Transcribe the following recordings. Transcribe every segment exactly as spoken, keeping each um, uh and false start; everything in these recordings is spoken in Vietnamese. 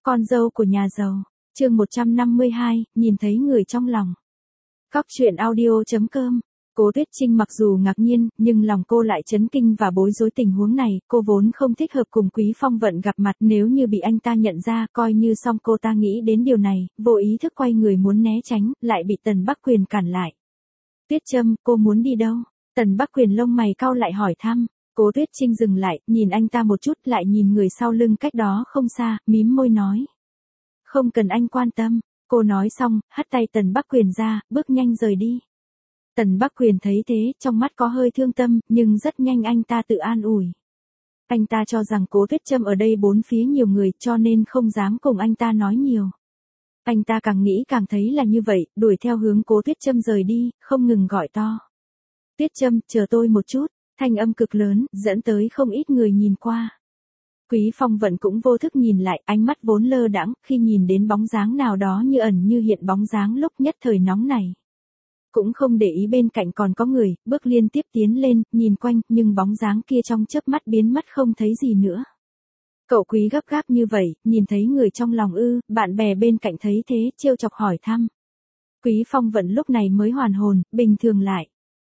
Con dâu của nhà giàu, chương một trăm năm mươi hai, nhìn thấy người trong lòng. Cóc truyện audio chấm com. Cố Tuyết Trinh mặc dù ngạc nhiên, nhưng lòng cô lại chấn kinh và bối rối tình huống này, cô vốn không thích hợp cùng Quý Phong Vận gặp mặt, nếu như bị anh ta nhận ra, coi như xong. Cô ta nghĩ đến điều này, vô ý thức quay người muốn né tránh, lại bị Tần Bắc Quyền cản lại. Tuyết Trâm, cô muốn đi đâu? Tần Bắc Quyền lông mày cau lại hỏi thăm. Cố Tuyết Trinh dừng lại, nhìn anh ta một chút, lại nhìn người sau lưng cách đó không xa, mím môi nói. Không cần anh quan tâm. Cô nói xong, hất tay Tần Bắc Quyền ra, bước nhanh rời đi. Tần Bắc Quyền thấy thế, trong mắt có hơi thương tâm, nhưng rất nhanh anh ta tự an ủi. Anh ta cho rằng Cố Tuyết Trâm ở đây bốn phía nhiều người, cho nên không dám cùng anh ta nói nhiều. Anh ta càng nghĩ càng thấy là như vậy, đuổi theo hướng Cố Tuyết Trâm rời đi, không ngừng gọi to. Tuyết Trâm, chờ tôi một chút. Thanh âm cực lớn, dẫn tới không ít người nhìn qua. Quý Phong Vận cũng vô thức nhìn lại, ánh mắt vốn lơ đãng, khi nhìn đến bóng dáng nào đó như ẩn như hiện bóng dáng lúc nhất thời nóng này. Cũng không để ý bên cạnh còn có người, bước liên tiếp tiến lên, nhìn quanh, nhưng bóng dáng kia trong chớp mắt biến mất không thấy gì nữa. Cậu Quý gấp gáp như vậy, nhìn thấy người trong lòng ư? Bạn bè bên cạnh thấy thế, trêu chọc hỏi thăm. Quý Phong Vận lúc này mới hoàn hồn, bình thường lại.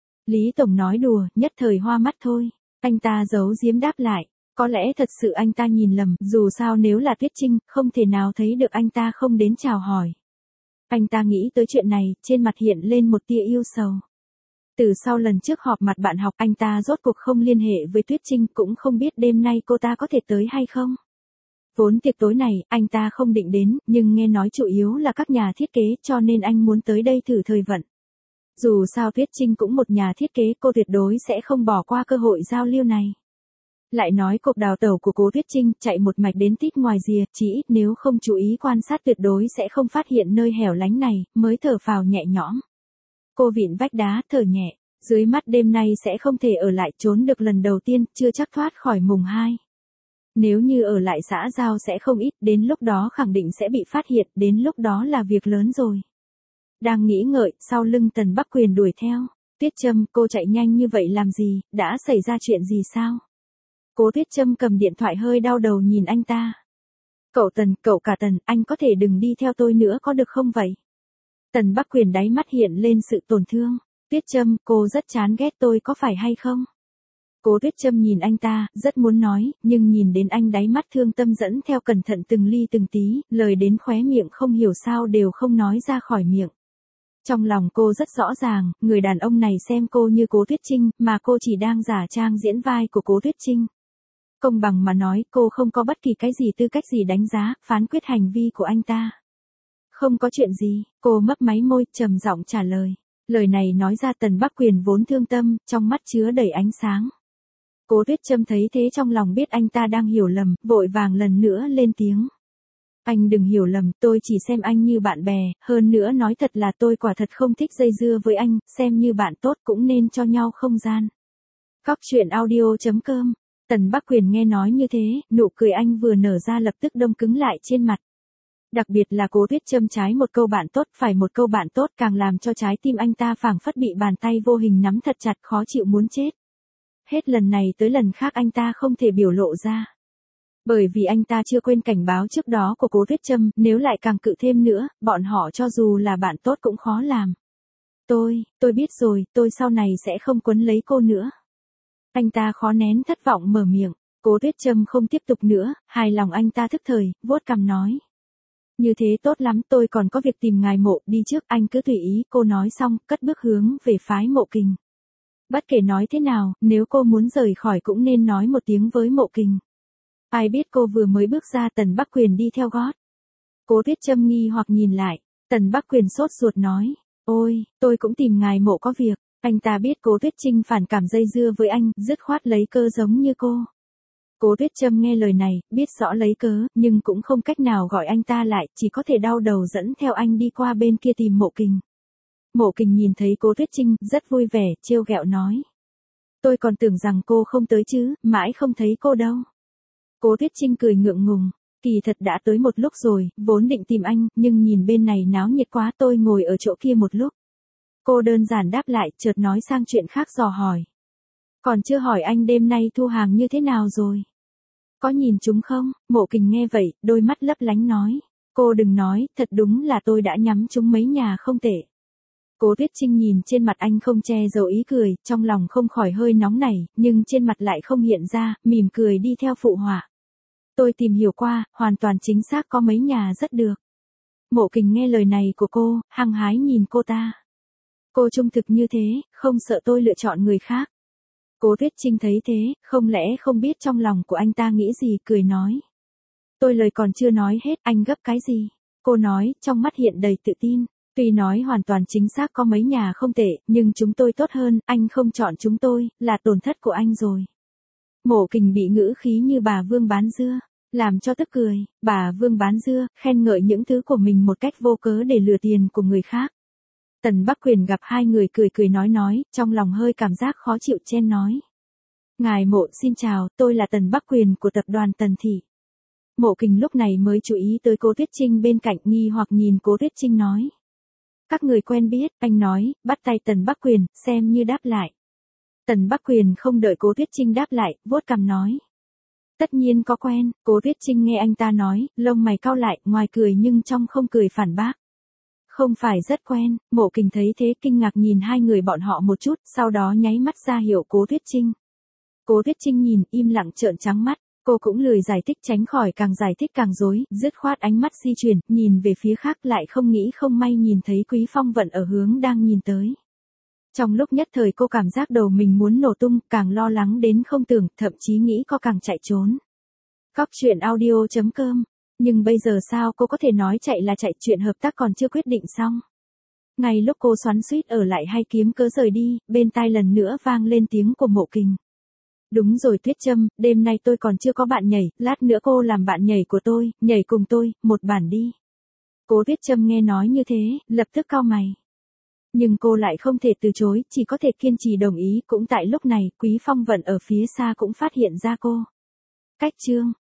Lý Tổng nói đùa, nhất thời hoa mắt thôi. Anh ta giấu giếm đáp lại. Có lẽ thật sự anh ta nhìn lầm, dù sao nếu là Tuyết Trinh, không thể nào thấy được anh ta không đến chào hỏi. Anh ta nghĩ tới chuyện này, trên mặt hiện lên một tia yêu sầu. Từ sau lần trước họp mặt bạn học, anh ta rốt cuộc không liên hệ với Tuyết Trinh, cũng không biết đêm nay cô ta có thể tới hay không. Vốn tiệc tối này, anh ta không định đến, nhưng nghe nói chủ yếu là các nhà thiết kế, cho nên anh muốn tới đây thử thời vận. Dù sao Tuyết Trinh cũng một nhà thiết kế, cô tuyệt đối sẽ không bỏ qua cơ hội giao lưu này. Lại nói cuộc đào tẩu của Cố Tuyết Trinh chạy một mạch đến tít ngoài rìa, chỉ ít nếu không chú ý quan sát tuyệt đối sẽ không phát hiện nơi hẻo lánh này, mới thở phào nhẹ nhõm. Cô vịn vách đá, thở nhẹ, dưới mắt đêm nay sẽ không thể ở lại, trốn được lần đầu tiên, chưa chắc thoát khỏi mùng hai. Nếu như ở lại xã giao sẽ không ít, đến lúc đó khẳng định sẽ bị phát hiện, đến lúc đó là việc lớn rồi. Đang nghĩ ngợi, sau lưng Tần Bắc Quyền đuổi theo. Tuyết Trâm, cô chạy nhanh như vậy làm gì, đã xảy ra chuyện gì sao? Cố Tuyết Trâm cầm điện thoại hơi đau đầu nhìn anh ta. Cậu Tần, cậu cả Tần, anh có thể đừng đi theo tôi nữa có được không vậy? Tần Bắc Quyền đáy mắt hiện lên sự tổn thương. Tuyết Trâm, cô rất chán ghét tôi có phải hay không? Cố Tuyết Trâm nhìn anh ta, rất muốn nói, nhưng nhìn đến anh đáy mắt thương tâm dẫn theo cẩn thận từng ly từng tí, lời đến khóe miệng không hiểu sao đều không nói ra khỏi miệng. Trong lòng cô rất rõ ràng, người đàn ông này xem cô như Cố Tuyết Trinh, mà cô chỉ đang giả trang diễn vai của Cố Tuyết Trinh. Công bằng mà nói, cô không có bất kỳ cái gì tư cách gì đánh giá, phán quyết hành vi của anh ta. Không có chuyện gì, cô mấp máy môi, trầm giọng trả lời. Lời này nói ra Tần Bắc Quyền vốn thương tâm, trong mắt chứa đầy ánh sáng. Cố Tuyết Trâm thấy thế trong lòng biết anh ta đang hiểu lầm, vội vàng lần nữa lên tiếng. Anh đừng hiểu lầm, tôi chỉ xem anh như bạn bè, hơn nữa nói thật là tôi quả thật không thích dây dưa với anh, xem như bạn tốt cũng nên cho nhau không gian. Cóc truyện audio chấm com. Tần Bắc Quyền nghe nói như thế, nụ cười anh vừa nở ra lập tức đông cứng lại trên mặt. Đặc biệt là Cố Tuyết Trâm trái một câu bạn tốt, phải một câu bạn tốt càng làm cho trái tim anh ta phảng phất bị bàn tay vô hình nắm thật chặt, khó chịu muốn chết. Hết lần này tới lần khác anh ta không thể biểu lộ ra. Bởi vì anh ta chưa quên cảnh báo trước đó của Cố Tuyết Trâm, nếu lại càng cự thêm nữa, bọn họ cho dù là bạn tốt cũng khó làm. Tôi, tôi biết rồi, tôi sau này sẽ không quấn lấy cô nữa. Anh ta khó nén thất vọng mở miệng. Cố Tuyết Trâm không tiếp tục nữa, hài lòng anh ta thức thời, vuốt cằm nói. Như thế tốt lắm, tôi còn có việc tìm ngài Mộ, đi trước, anh cứ tùy ý. Cô nói xong, cất bước hướng về phái Mộ Kình. Bất kể nói thế nào, nếu cô muốn rời khỏi cũng nên nói một tiếng với Mộ Kình. Ai biết cô vừa mới bước ra, Tần Bắc Quyền đi theo gót. Cố Tuyết Trâm nghi hoặc nhìn lại, Tần Bắc Quyền sốt ruột nói. Ôi, tôi cũng tìm ngài Mộ có việc. Anh ta biết Cố Tuyết Trinh phản cảm dây dưa với anh, dứt khoát lấy cớ giống như cô. Cố Tuyết Trâm nghe lời này, biết rõ lấy cớ, nhưng cũng không cách nào gọi anh ta lại, chỉ có thể đau đầu dẫn theo anh đi qua bên kia tìm Mộ Kình. Mộ Kình nhìn thấy Cố Tuyết Trinh, rất vui vẻ, trêu ghẹo nói. Tôi còn tưởng rằng cô không tới chứ, mãi không thấy cô đâu. Cố Tuyết Trinh cười ngượng ngùng. Kỳ thật đã tới một lúc rồi, vốn định tìm anh, nhưng nhìn bên này náo nhiệt quá, tôi ngồi ở chỗ kia một lúc. Cô đơn giản đáp lại, chợt nói sang chuyện khác dò hỏi. Còn chưa hỏi anh đêm nay thu hàng như thế nào rồi? Có nhìn chúng không? Mộ Kình nghe vậy, đôi mắt lấp lánh nói. Cô đừng nói, thật đúng là tôi đã nhắm chúng mấy nhà không tệ. Cố Tuyết Trinh nhìn trên mặt anh không che giấu ý cười, trong lòng không khỏi hơi nóng nảy, nhưng trên mặt lại không hiện ra, mỉm cười đi theo phụ họa. Tôi tìm hiểu qua, hoàn toàn chính xác có mấy nhà rất được. Mộ Kình nghe lời này của cô, hăng hái nhìn cô ta. Cô trung thực như thế, không sợ tôi lựa chọn người khác. Cố Tuyết Trinh thấy thế, không lẽ không biết trong lòng của anh ta nghĩ gì, cười nói. Tôi lời còn chưa nói hết, anh gấp cái gì? Cô nói, trong mắt hiện đầy tự tin. Tuy nói hoàn toàn chính xác có mấy nhà không tệ, nhưng chúng tôi tốt hơn, anh không chọn chúng tôi, là tổn thất của anh rồi. Mộ Kình bị ngữ khí như bà Vương bán dưa, làm cho tức cười. Bà Vương bán dưa, khen ngợi những thứ của mình một cách vô cớ để lừa tiền của người khác. Tần Bắc Quyền gặp hai người cười cười nói nói, trong lòng hơi cảm giác khó chịu chen nói. Ngài Mộ xin chào, tôi là Tần Bắc Quyền của tập đoàn Tần Thị. Mộ Kình lúc này mới chú ý tới Cố Tuyết Trinh bên cạnh, nghi hoặc nhìn Cố Tuyết Trinh nói. Các người quen biết, anh nói, bắt tay Tần Bắc Quyền, xem như đáp lại. Tần Bắc Quyền không đợi Cố Tuyết Trinh đáp lại, vuốt cằm nói. Tất nhiên có quen. Cố Tuyết Trinh nghe anh ta nói, lông mày cau lại, ngoài cười nhưng trong không cười phản bác. Không phải rất quen. Mộ Kình thấy thế kinh ngạc nhìn hai người bọn họ một chút, sau đó nháy mắt ra hiệu Cố Tuyết Trinh. Cố Tuyết Trinh nhìn, im lặng trợn trắng mắt. Cô cũng lười giải thích, tránh khỏi càng giải thích càng rối, dứt khoát ánh mắt di chuyển, nhìn về phía khác, lại không nghĩ không may nhìn thấy Quý Phong Vận ở hướng đang nhìn tới. Trong lúc nhất thời cô cảm giác đầu mình muốn nổ tung, càng lo lắng đến không tưởng, thậm chí nghĩ có càng chạy trốn. Cóc truyện audio chấm com. Nhưng bây giờ sao cô có thể nói chạy là chạy, chuyện hợp tác còn chưa quyết định xong. Ngay lúc cô xoắn xuýt ở lại hay kiếm cớ rời đi, bên tai lần nữa vang lên tiếng của Mộ Kình. Đúng rồi Tuyết Trâm, đêm nay tôi còn chưa có bạn nhảy, lát nữa cô làm bạn nhảy của tôi, nhảy cùng tôi, một bản đi. Cố Tuyết Trâm nghe nói như thế, lập tức cau mày. Nhưng cô lại không thể từ chối, chỉ có thể kiên trì đồng ý. Cũng tại lúc này, Quý Phong Vận ở phía xa cũng phát hiện ra cô. Cách chương